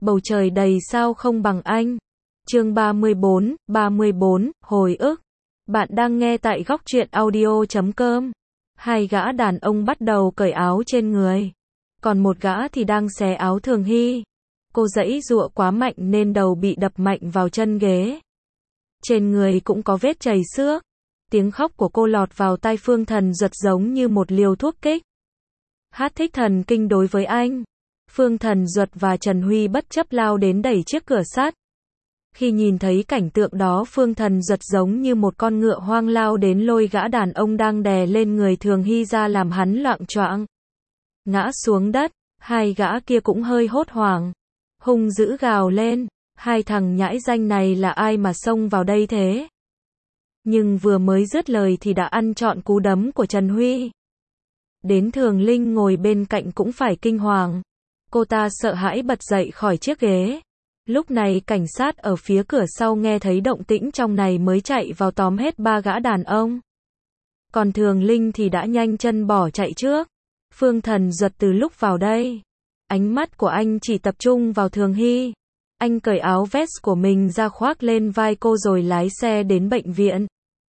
Bầu trời đầy sao không bằng anh. Chương 34, hồi ức. Bạn đang nghe tại góc truyện audio.com. Hai gã đàn ông bắt đầu cởi áo trên người. Còn một gã thì đang xé áo Thường Hy. Cô giãy giụa quá mạnh nên đầu bị đập mạnh vào chân ghế. Trên người cũng có vết chảy xước. Tiếng khóc của cô lọt vào tai Phương Thần Duật giống như một liều thuốc kích. Hát thích thần kinh đối với anh. Phương Thần Duật và Trần Huy bất chấp lao đến đẩy chiếc cửa sắt. Khi nhìn thấy cảnh tượng đó, Phương Thần Duật giống như một con ngựa hoang lao đến lôi gã đàn ông đang đè lên người Thường Hy ra làm hắn loạng choạng. Ngã xuống đất, hai gã kia cũng hơi hốt hoảng. Hung dữ gào lên, hai thằng nhãi danh này là ai mà xông vào đây thế? Nhưng vừa mới dứt lời thì đã ăn trọn cú đấm của Trần Huy. Đến Thường Linh ngồi bên cạnh cũng phải kinh hoàng. Cô ta sợ hãi bật dậy khỏi chiếc ghế. Lúc này cảnh sát ở phía cửa sau nghe thấy động tĩnh trong này mới chạy vào tóm hết ba gã đàn ông. Còn Thường Linh thì đã nhanh chân bỏ chạy trước. Phương Thần Duật từ lúc vào đây, ánh mắt của anh chỉ tập trung vào Thường Hy. Anh cởi áo vest của mình ra khoác lên vai cô rồi lái xe đến bệnh viện.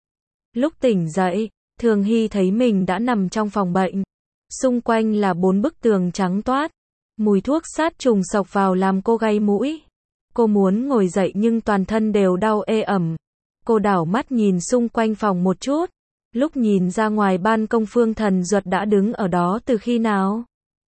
Lúc tỉnh dậy, Thường Hy thấy mình đã nằm trong phòng bệnh. Xung quanh là 4 bức tường trắng toát. Mùi thuốc sát trùng xộc vào làm cô gay mũi. Cô muốn ngồi dậy nhưng toàn thân đều đau ê ẩm. Cô đảo mắt nhìn xung quanh phòng một chút. Lúc nhìn ra ngoài ban công, Phương Thần Duật đã đứng ở đó từ khi nào?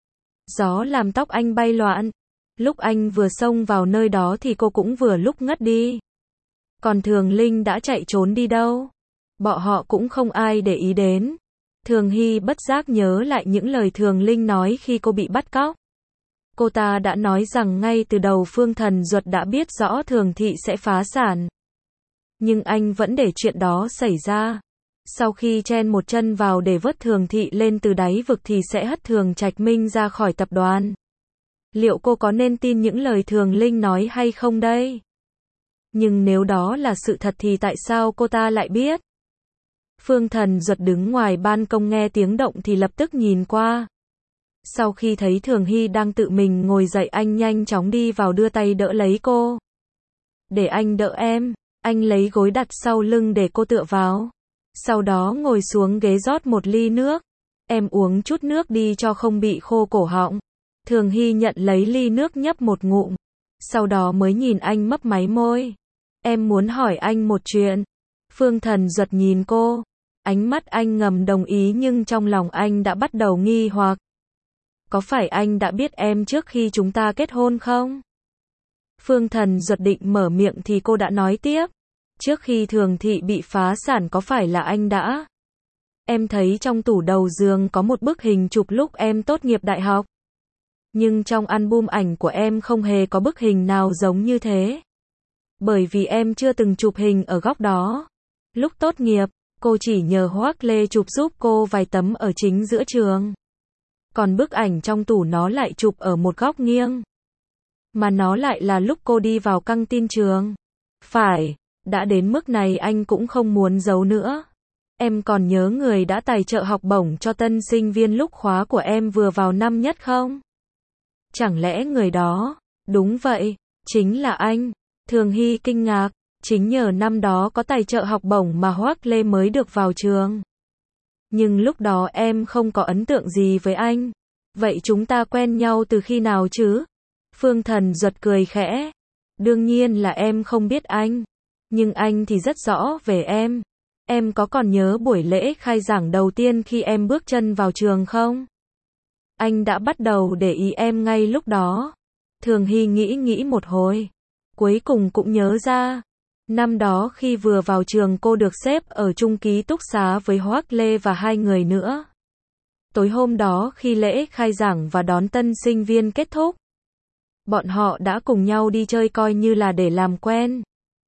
Gió làm tóc anh bay loạn. Lúc anh vừa xông vào nơi đó thì cô cũng vừa lúc ngất đi. Còn Thường Linh đã chạy trốn đi đâu? Bọn họ cũng không ai để ý đến. Thường Hy bất giác nhớ lại những lời Thường Linh nói khi cô bị bắt cóc. Cô ta đã nói rằng ngay từ đầu Phương Thần Duật đã biết rõ Thường Thị sẽ phá sản. Nhưng anh vẫn để chuyện đó xảy ra. Sau khi chen một chân vào để vớt Thường Thị lên từ đáy vực thì sẽ hất Thường Trạch Minh ra khỏi tập đoàn. Liệu cô có nên tin những lời Thường Linh nói hay không đây? Nhưng nếu đó là sự thật thì tại sao cô ta lại biết? Phương Thần Duật đứng ngoài ban công nghe tiếng động thì lập tức nhìn qua. Sau khi thấy Thường Hy đang tự mình ngồi dậy, anh nhanh chóng đi vào đưa tay đỡ lấy cô. Để anh đỡ em. Anh lấy gối đặt sau lưng để cô tựa vào. Sau đó ngồi xuống ghế rót một ly nước. Em uống chút nước đi cho không bị khô cổ họng. Thường Hy nhận lấy ly nước nhấp một ngụm. Sau đó mới nhìn anh mấp máy môi. Em muốn hỏi anh một chuyện. Phương Thần Duật nhìn cô. Ánh mắt anh ngầm đồng ý nhưng trong lòng anh đã bắt đầu nghi hoặc. Có phải anh đã biết em trước khi chúng ta kết hôn không? Phương Thần Duật định mở miệng thì cô đã nói tiếp. Trước khi Thường Thị bị phá sản có phải là anh đã? Em thấy trong tủ đầu giường có một bức hình chụp lúc em tốt nghiệp đại học. Nhưng trong album ảnh của em không hề có bức hình nào giống như thế. Bởi vì em chưa từng chụp hình ở góc đó. Lúc tốt nghiệp, cô chỉ nhờ Hoác Lê chụp giúp cô vài tấm ở chính giữa trường. Còn bức ảnh trong tủ nó lại chụp ở một góc nghiêng. Mà nó lại là lúc cô đi vào căng tin trường. Phải, đã đến mức này anh cũng không muốn giấu nữa. Em còn nhớ người đã tài trợ học bổng cho tân sinh viên lúc khóa của em vừa vào năm nhất không? Chẳng lẽ người đó? Đúng vậy, chính là anh. Thường Hy kinh ngạc, chính nhờ năm đó có tài trợ học bổng mà Hoác Lê mới được vào trường. Nhưng lúc đó em không có ấn tượng gì với anh. Vậy chúng ta quen nhau từ khi nào chứ? Phương Thần Duật cười khẽ. Đương nhiên là em không biết anh. Nhưng anh thì rất rõ về em. Em có còn nhớ buổi lễ khai giảng đầu tiên khi em bước chân vào trường không? Anh đã bắt đầu để ý em ngay lúc đó. Thường Hy nghĩ một hồi. Cuối cùng cũng nhớ ra. Năm đó khi vừa vào trường cô được xếp ở chung ký túc xá với Hoác Lê và hai người nữa. Tối hôm đó khi lễ khai giảng và đón tân sinh viên kết thúc, bọn họ đã cùng nhau đi chơi coi như là để làm quen.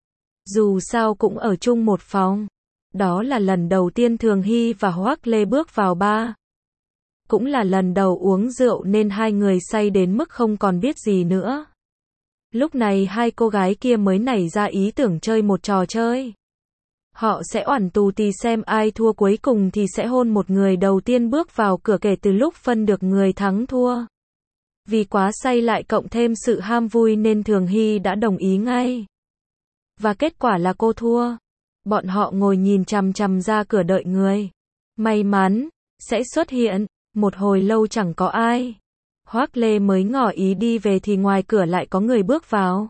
Dù sao cũng ở chung một phòng. Đó là lần đầu tiên Thường Hy và Hoác Lê bước vào bar. Cũng là lần đầu uống rượu nên hai người say đến mức không còn biết gì nữa. Lúc này hai cô gái kia mới nảy ra ý tưởng chơi một trò chơi. Họ sẽ oẳn tù tì xem ai thua cuối cùng thì sẽ hôn một người đầu tiên bước vào cửa kể từ lúc phân được người thắng thua. Vì quá say lại cộng thêm sự ham vui nên Thường Hy đã đồng ý ngay. Và kết quả là cô thua. Bọn họ ngồi nhìn chằm chằm ra cửa đợi người may mắn sẽ xuất hiện. Một hồi lâu chẳng có ai. Hoác Lê mới ngỏ ý đi về thì ngoài cửa lại có người bước vào.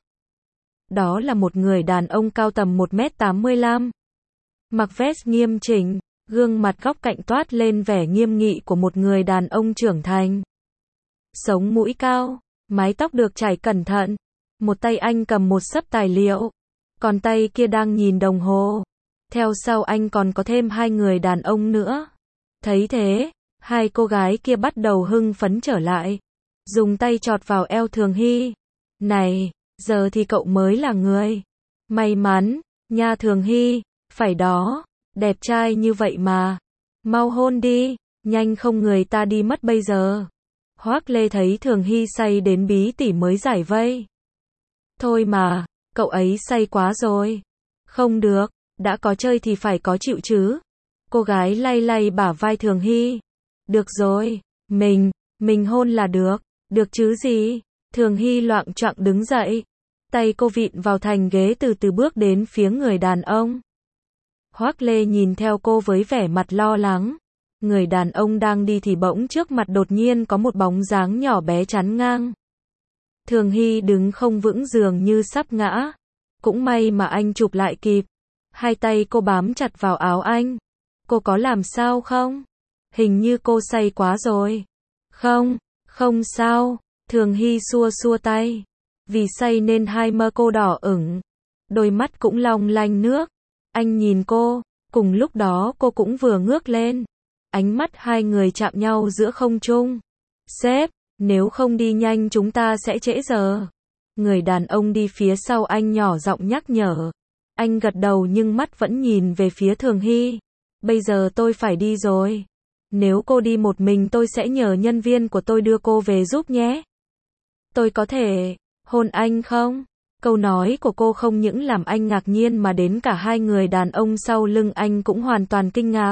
Đó là một người đàn ông cao tầm 1m85. Mặc vest nghiêm chỉnh, gương mặt góc cạnh toát lên vẻ nghiêm nghị của một người đàn ông trưởng thành. Sống mũi cao, mái tóc được chải cẩn thận. Một tay anh cầm một xấp tài liệu, còn tay kia đang nhìn đồng hồ. Theo sau anh còn có thêm 2 người đàn ông nữa. Thấy thế, 2 cô gái kia bắt đầu hưng phấn trở lại. Dùng tay chọt vào eo Thường Hy. Này, giờ thì cậu mới là người may mắn, nha Thường Hy, phải đó, đẹp trai như vậy mà. Mau hôn đi, nhanh không người ta đi mất bây giờ. Hoác Lê thấy Thường Hy say đến bí tỉ mới giải vây. Thôi mà, cậu ấy say quá rồi. Không được, đã có chơi thì phải có chịu chứ. Cô gái lay lay bả vai Thường Hy. Được rồi, mình hôn là được, được chứ gì. Thường Hy loạng choạng đứng dậy. Tay cô vịn vào thành ghế từ từ bước đến phía người đàn ông. Hoác Lê nhìn theo cô với vẻ mặt lo lắng. Người đàn ông đang đi thì bỗng trước mặt đột nhiên có một bóng dáng nhỏ bé chắn ngang. Thường Hy đứng không vững dường như sắp ngã. Cũng may mà anh chụp lại kịp. 2 tay cô bám chặt vào áo anh. Cô có làm sao không? Hình như cô say quá rồi. Không sao. Thường Hy xua xua tay. Vì say nên hai má cô đỏ ửng. Đôi mắt cũng long lanh nước. Anh nhìn cô. Cùng lúc đó cô cũng vừa ngước lên. Ánh mắt hai người chạm nhau giữa không trung. Sếp, nếu không đi nhanh chúng ta sẽ trễ giờ. Người đàn ông đi phía sau anh nhỏ giọng nhắc nhở. Anh gật đầu nhưng mắt vẫn nhìn về phía Thường Hy. Bây giờ tôi phải đi rồi. Nếu cô đi một mình tôi sẽ nhờ nhân viên của tôi đưa cô về giúp nhé. Tôi có thể hôn anh không? Câu nói của cô không những làm anh ngạc nhiên mà đến cả hai người đàn ông sau lưng anh cũng hoàn toàn kinh ngạc.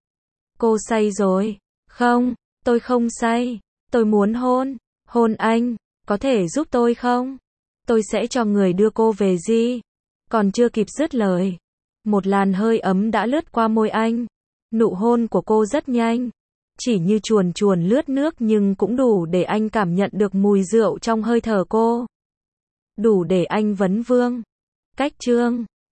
Cô say rồi. Không, tôi không say. Tôi muốn hôn anh. Có thể giúp tôi không? Tôi sẽ cho người đưa cô về gì? Còn chưa kịp dứt lời. Một làn hơi ấm đã lướt qua môi anh. Nụ hôn của cô rất nhanh. Chỉ như chuồn chuồn lướt nước nhưng cũng đủ để anh cảm nhận được mùi rượu trong hơi thở cô. Đủ để anh vấn vương. Cách chương